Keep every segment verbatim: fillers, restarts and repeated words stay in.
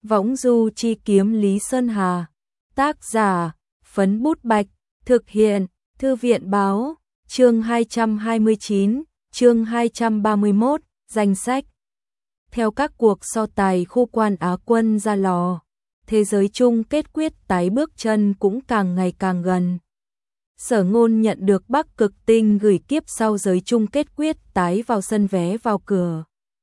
Võng du chi kiếm Lý Sơn Hà. Tác giả, Phấn Bút Bạch. Thực hiện, Thư viện Báo. Chương hai trăm hai mươi chín, chương hai trăm ba mươi mốt, danh sách. Theo các cuộc so tài khu quan Á quân ra lò, thế giới chung kết quyết tái bước chân cũng càng ngày càng gần. Sở Ngôn nhận được Bắc Cực Tinh gửi kiếp sau giới chung kết quyết tái vào sân vé vào cửa.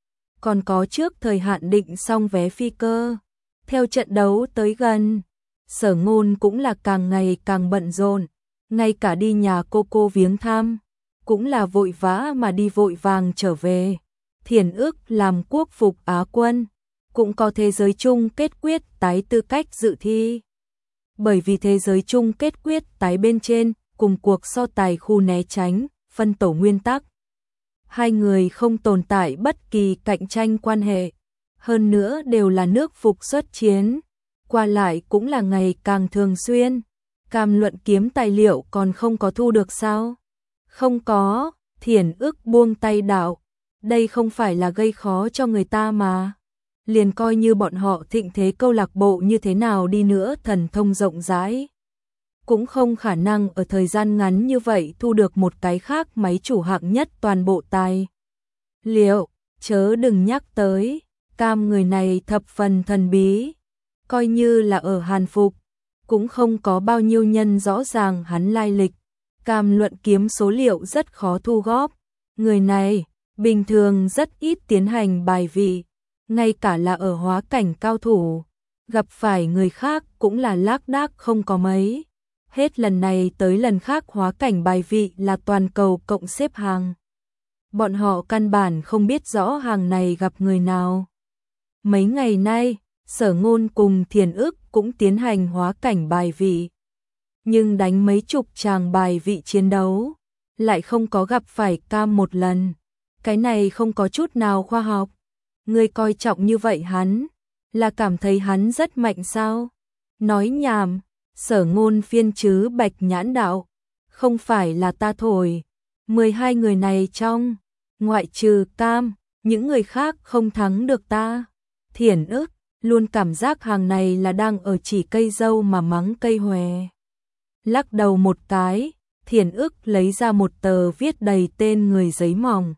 Còn có trước thời hạn định xong vé phi cơ. Theo trận đấu tới gần, Sở Ngôn cũng là càng ngày càng bận rộn, ngay cả đi nhà cô cô viếng thăm, cũng là vội vã mà đi vội vàng trở về. Thiển ước làm quốc phục Á quân, cũng có thế giới chung kết quyết tái tư cách dự thi. Bởi vì thế giới chung kết quyết tái bên trên, cùng cuộc so tài khu né tránh, phân tổ nguyên tắc. Hai người không tồn tại bất kỳ cạnh tranh quan hệ, hơn nữa đều là nước phục xuất chiến, qua lại cũng là ngày càng thường xuyên. Cam luận kiếm tài liệu còn không có thu được sao? Không có, Thiển ước buông tay đạo, đây không phải là gây khó cho người ta mà. Liền coi như bọn họ thịnh thế câu lạc bộ như thế nào đi nữa thần thông rộng rãi, cũng không khả năng ở thời gian ngắn như vậy thu được một cái khác máy chủ hạng nhất toàn bộ tài liệu, chớ đừng nhắc tới. Cam người này thập phần thần bí, coi như là ở Hàn Phục, cũng không có bao nhiêu nhân rõ ràng hắn lai lịch. Cam luận kiếm số liệu rất khó thu góp, người này bình thường rất ít tiến hành bài vị, ngay cả là ở hóa cảnh cao thủ, gặp phải người khác cũng là lác đác không có mấy. Hết lần này tới lần khác hóa cảnh bài vị là toàn cầu cộng xếp hàng. Bọn họ căn bản không biết rõ hàng này gặp người nào. Mấy ngày nay, Sở Ngôn cùng Thiển ước cũng tiến hành hóa cảnh bài vị. Nhưng đánh mấy chục tràng bài vị chiến đấu, lại không có gặp phải Cam một lần. Cái này không có chút nào khoa học. Người coi trọng như vậy hắn, là cảm thấy hắn rất mạnh sao? Nói nhảm, Sở Ngôn phiên chứ Bạch Nhãn đạo, không phải là ta thổi. mười hai người này trong, ngoại trừ Cam, những người khác không thắng được ta. Thiển ước luôn cảm giác hàng này là đang ở chỉ cây dâu mà mắng cây hòe. Lắc đầu một cái, Thiển ước lấy ra một tờ viết đầy tên người giấy mỏng.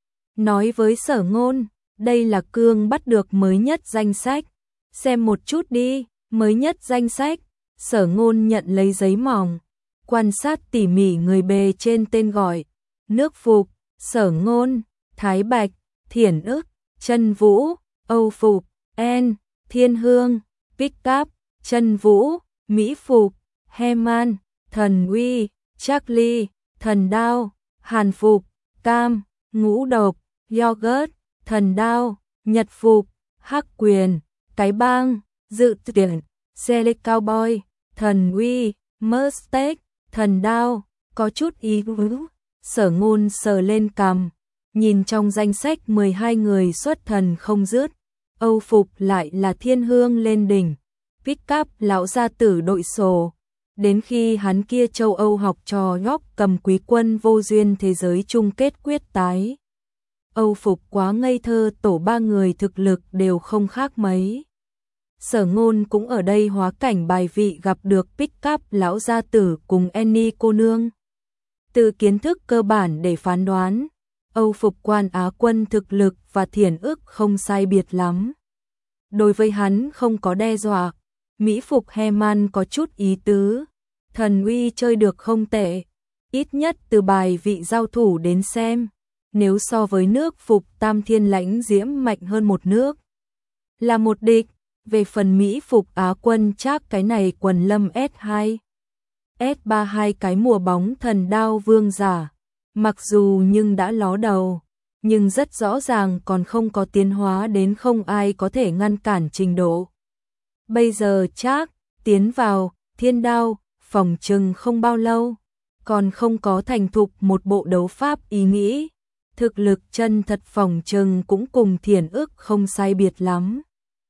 Nói với Sở Ngôn, đây là cương bắt được mới nhất danh sách. Xem một chút đi, mới nhất danh sách. Sở Ngôn nhận lấy giấy mỏng, quan sát tỉ mỉ người bề trên tên gọi. Nước Phục, Sở Ngôn, Thái Bạch, Thiển ước, Chân Vũ, Âu Phục, En, Thiên Hương, Pick Up, Chân Vũ, Mỹ Phục, Heman, Thần Uy, Charlie, Thần Đao, Hàn Phục, Cam, Ngũ Độc, Yogurt, Thần Đao, Nhật Phục, Hắc Quyền, Cái Bang, Dự Tuyển, Sele Cowboy, Thần Uy, Mustang, Thần Đao. Có chút ý tứ. Sở Ngôn sờ lên cằm, nhìn trong danh sách mười hai người xuất thần không dứt. Âu Phục lại là Thiên Hương lên đỉnh, Pick Up lão gia tử đội sổ. Đến khi hắn kia châu Âu học trò nhóc cầm quý quân vô duyên thế giới chung kết quyết tái. Âu Phục quá ngây thơ, tổ ba người thực lực đều không khác mấy. Sở Ngôn cũng ở đây hóa cảnh bài vị gặp được Pick Up lão gia tử cùng Annie cô nương. Từ kiến thức cơ bản để phán đoán, Âu Phục quan Á quân thực lực và Thiển ước không sai biệt lắm. Đối với hắn không có đe dọa. Mỹ Phục Heman có chút ý tứ. Thần Uy chơi được không tệ, ít nhất từ bài vị giao thủ đến xem, nếu so với nước Phục Tam Thiên Lãnh Diễm mạnh hơn một nước, là một địch. Về phần Mỹ Phục Á quân chắc cái này quần lâm S hai, S ba hai cái mùa bóng Thần Đao vương giả, mặc dù nhưng đã ló đầu, nhưng rất rõ ràng còn không có tiến hóa đến không ai có thể ngăn cản trình độ. Bây giờ chắc tiến vào Thiên Đao, phòng trừng không bao lâu, còn không có thành thục một bộ đấu pháp ý nghĩ. Thực lực chân thật phòng trừng cũng cùng Thiển ước không sai biệt lắm.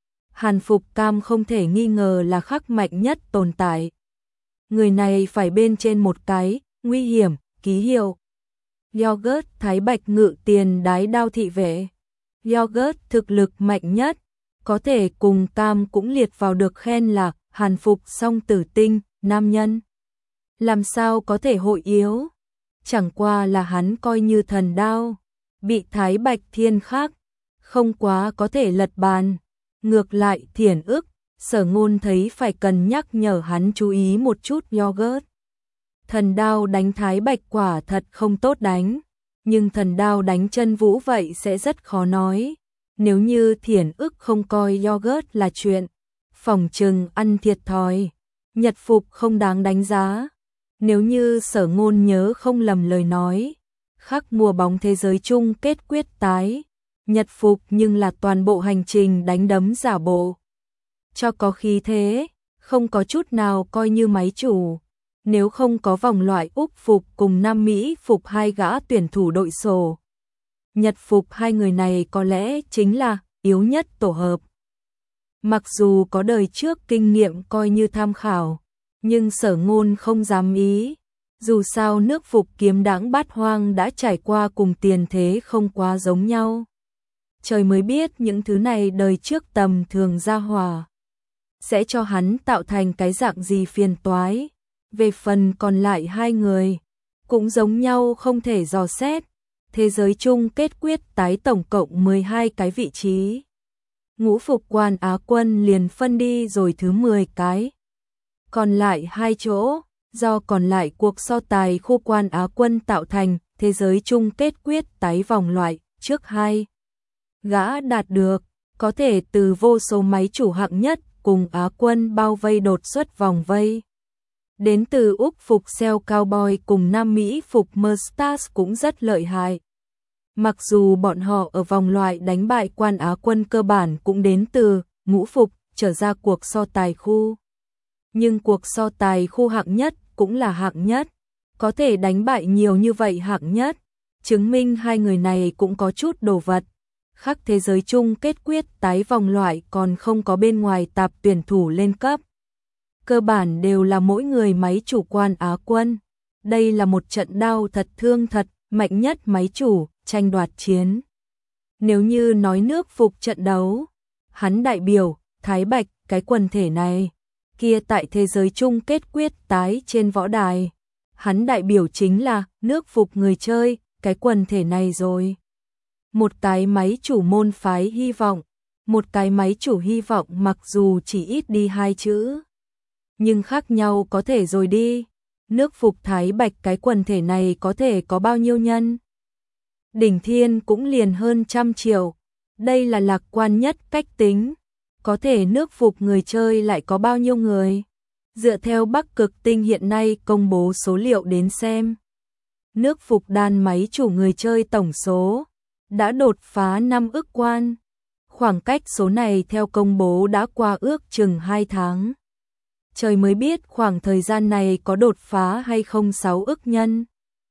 Hàn Phục Cam không thể nghi ngờ là khắc mạnh nhất tồn tại. Người này phải bên trên một cái, nguy hiểm, ký hiệu. Yogurt Thái Bạch ngự tiền đái đao thị vệ. Yogurt thực lực mạnh nhất, có thể cùng Cam cũng liệt vào được khen là hàn phục song tử tinh, nam nhân. Làm sao có thể hội yếu? Chẳng qua là hắn coi như thần đao, bị Thái Bạch Thiên khắc, không quá có thể lật bàn. Ngược lại Thiển ức, Sở Ngôn thấy phải cần nhắc nhở hắn chú ý một chút yogurt. Thần đao đánh Thái Bạch quả thật không tốt đánh, nhưng thần đao đánh chân vũ vậy sẽ rất khó nói. Nếu như Thiển ức không coi yogurt là chuyện, phỏng chừng ăn thiệt thòi. Nhật phục không đáng đánh giá. Nếu như Sở Ngôn nhớ không lầm lời nói, khắc mùa bóng thế giới chung kết quyết tái, Nhật phục nhưng là toàn bộ hành trình đánh đấm giả bộ. Cho có khí thế, không có chút nào coi như máy chủ. Nếu không có vòng loại Úc phục cùng Nam Mỹ phục hai gã tuyển thủ đội sổ, Nhật phục hai người này có lẽ chính là yếu nhất tổ hợp. Mặc dù có đời trước kinh nghiệm coi như tham khảo, nhưng Sở Ngôn không dám ý. Dù sao nước phục kiếm đãng bát hoang đã trải qua cùng tiền thế không quá giống nhau. Trời mới biết những thứ này đời trước tầm thường ra hòa sẽ cho hắn tạo thành cái dạng gì phiền toái. Về phần còn lại hai người, cũng giống nhau không thể dò xét. Thế giới chung kết quyết tái tổng cộng mười hai cái vị trí. Ngũ phục quan Á quân liền phân đi rồi thứ mười cái. Còn lại hai chỗ, do còn lại cuộc so tài khu quan Á quân tạo thành, thế giới chung kết quyết tái vòng loại, trước hai gã đạt được, có thể từ vô số máy chủ hạng nhất cùng Á quân bao vây đột xuất vòng vây. Đến từ Úc phục Cell Cowboy cùng Nam Mỹ phục Mustard cũng rất lợi hại. Mặc dù bọn họ ở vòng loại đánh bại quan Á quân cơ bản cũng đến từ ngũ phục trở ra cuộc so tài khu. Nhưng cuộc so tài khu hạng nhất cũng là hạng nhất, có thể đánh bại nhiều như vậy hạng nhất, chứng minh hai người này cũng có chút đồ vật. Khắc thế giới chung kết quyết tái vòng loại còn không có bên ngoài tạp tuyển thủ lên cấp. Cơ bản đều là mỗi người máy chủ quan Á quân. Đây là một trận đao thật thương thật, mạnh nhất máy chủ, tranh đoạt chiến. Nếu như nói nước phục trận đấu, hắn đại biểu, Thái Bạch, cái quần thể này, kia tại thế giới chung kết quyết tái trên võ đài. Hắn đại biểu chính là nước phục người chơi, cái quần thể này rồi. Một cái máy chủ môn phái hy vọng, một cái máy chủ hy vọng mặc dù chỉ ít đi hai chữ, nhưng khác nhau có thể rồi đi. Nước phục Thái Bạch cái quần thể này có thể có bao nhiêu nhân? Đỉnh thiên cũng liền hơn trăm triệu. Đây là lạc quan nhất cách tính. Có thể nước phục người chơi lại có bao nhiêu người? Dựa theo Bắc Cực Tinh hiện nay công bố số liệu đến xem, nước phục đan máy chủ người chơi tổng số đã đột phá năm ức quan. Khoảng cách số này theo công bố đã qua ước chừng hai tháng. Trời mới biết khoảng thời gian này có đột phá hay không sáu ức nhân.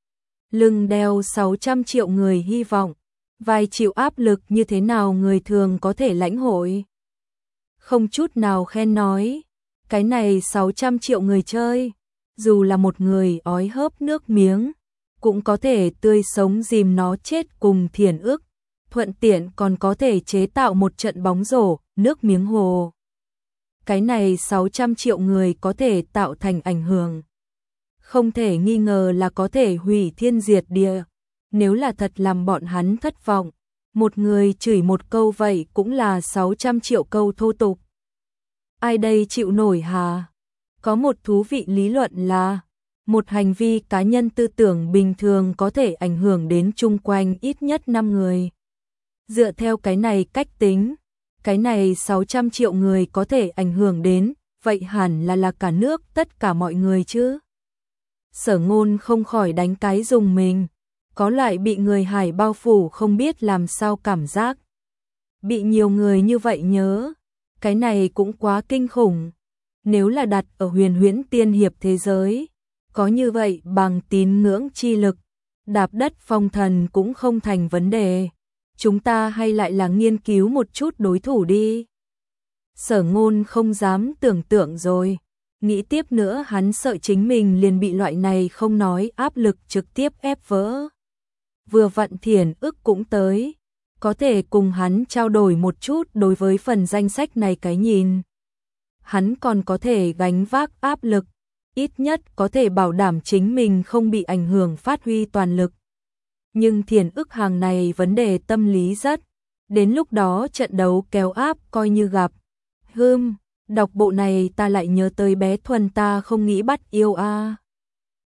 Lưng đeo sáu trăm triệu người hy vọng, vai chịu áp lực như thế nào người thường có thể lãnh hội. Không chút nào khen nói, cái này sáu trăm triệu người chơi, dù là một người ói hớp nước miếng, cũng có thể tươi sống dìm nó chết cùng Thiển ức, thuận tiện còn có thể chế tạo một trận bóng rổ, nước miếng hồ. Cái này sáu trăm triệu người có thể tạo thành ảnh hưởng. Không thể nghi ngờ là có thể hủy thiên diệt địa. Nếu là thật làm bọn hắn thất vọng, một người chửi một câu vậy cũng là sáu trăm triệu câu thô tục. Ai đây chịu nổi hả? Có một thú vị lý luận là, một hành vi cá nhân tư tưởng bình thường có thể ảnh hưởng đến chung quanh ít nhất năm người. Dựa theo cái này cách tính, cái này sáu trăm triệu người có thể ảnh hưởng đến, vậy hẳn là là cả nước tất cả mọi người chứ. Sở Ngôn không khỏi đánh cái dùng mình, có loại bị người Hải bao phủ không biết làm sao cảm giác. Bị nhiều người như vậy nhớ, cái này cũng quá kinh khủng. Nếu là đặt ở huyền huyễn tiên hiệp thế giới, có như vậy bằng tín ngưỡng chi lực, đạp đất phong thần cũng không thành vấn đề. Chúng ta hay lại là nghiên cứu một chút đối thủ đi. Sở Ngôn không dám tưởng tượng rồi. Nghĩ tiếp nữa hắn sợ chính mình liền bị loại này không nói áp lực trực tiếp ép vỡ. Vừa vặn Thiển ức cũng tới. có thể cùng hắn trao đổi một chút đối với phần danh sách này cái nhìn. Hắn còn có thể gánh vác áp lực, ít nhất có thể bảo đảm chính mình không bị ảnh hưởng phát huy toàn lực. Nhưng Thiền Ức hàng này vấn đề tâm lý rất, đến lúc đó trận đấu kéo áp coi như gặp. Hưm, đọc bộ này ta lại nhớ tới bé Thuần ta không nghĩ bắt yêu a.